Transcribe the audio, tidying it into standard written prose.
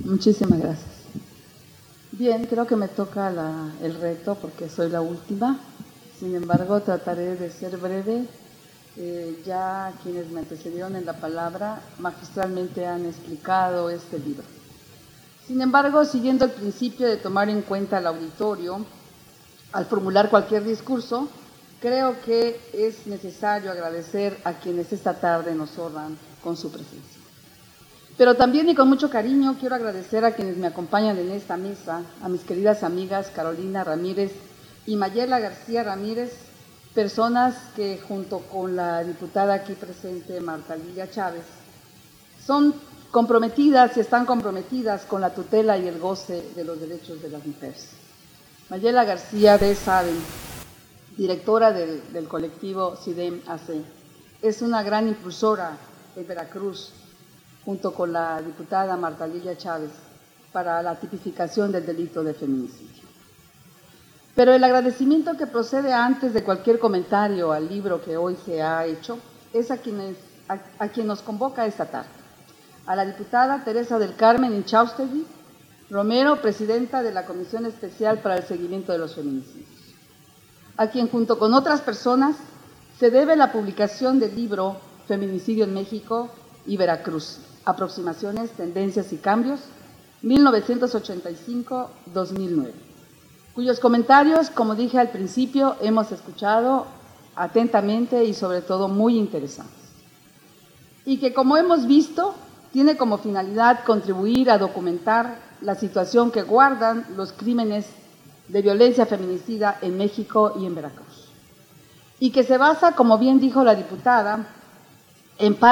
Muchísimas gracias. Bien, creo que me toca el reto porque soy la última. Sin embargo, trataré de ser breve. Ya quienes me antecedieron en la palabra magistralmente han explicado este libro. Sin embargo, siguiendo el principio de tomar en cuenta al auditorio, al formular cualquier discurso, creo que es necesario agradecer a quienes esta tarde nos honran con su presencia. Pero también y con mucho cariño quiero agradecer a quienes me acompañan en esta mesa, a mis queridas amigas Carolina Ramírez y Mayela García Ramírez, personas que junto con la diputada aquí presente, Marta Lilia Chávez, son comprometidas y están comprometidas con la tutela y el goce de los derechos de las mujeres. Mayela García, ustedes saben, directora del colectivo CIDEM-AC, es una gran impulsora en Veracruz, junto con la diputada Marta Lilia Chávez, para la tipificación del delito de feminicidio. Pero el agradecimiento que procede antes de cualquier comentario al libro que hoy se ha hecho es a quien nos convoca esta tarde. A la diputada Teresa del Carmen Inchaustegui Romero, presidenta de la Comisión Especial para el Seguimiento de los Feminicidios, a quien junto con otras personas se debe la publicación del libro Feminicidio en México y Veracruz, Aproximaciones, Tendencias y Cambios, 1985-2009, cuyos comentarios, como dije al principio, hemos escuchado atentamente y sobre todo muy interesantes. Y que, como hemos visto, tiene como finalidad contribuir a documentar la situación que guardan los crímenes de violencia feminicida en México y en Veracruz. Y que se basa, como bien dijo la diputada, en parte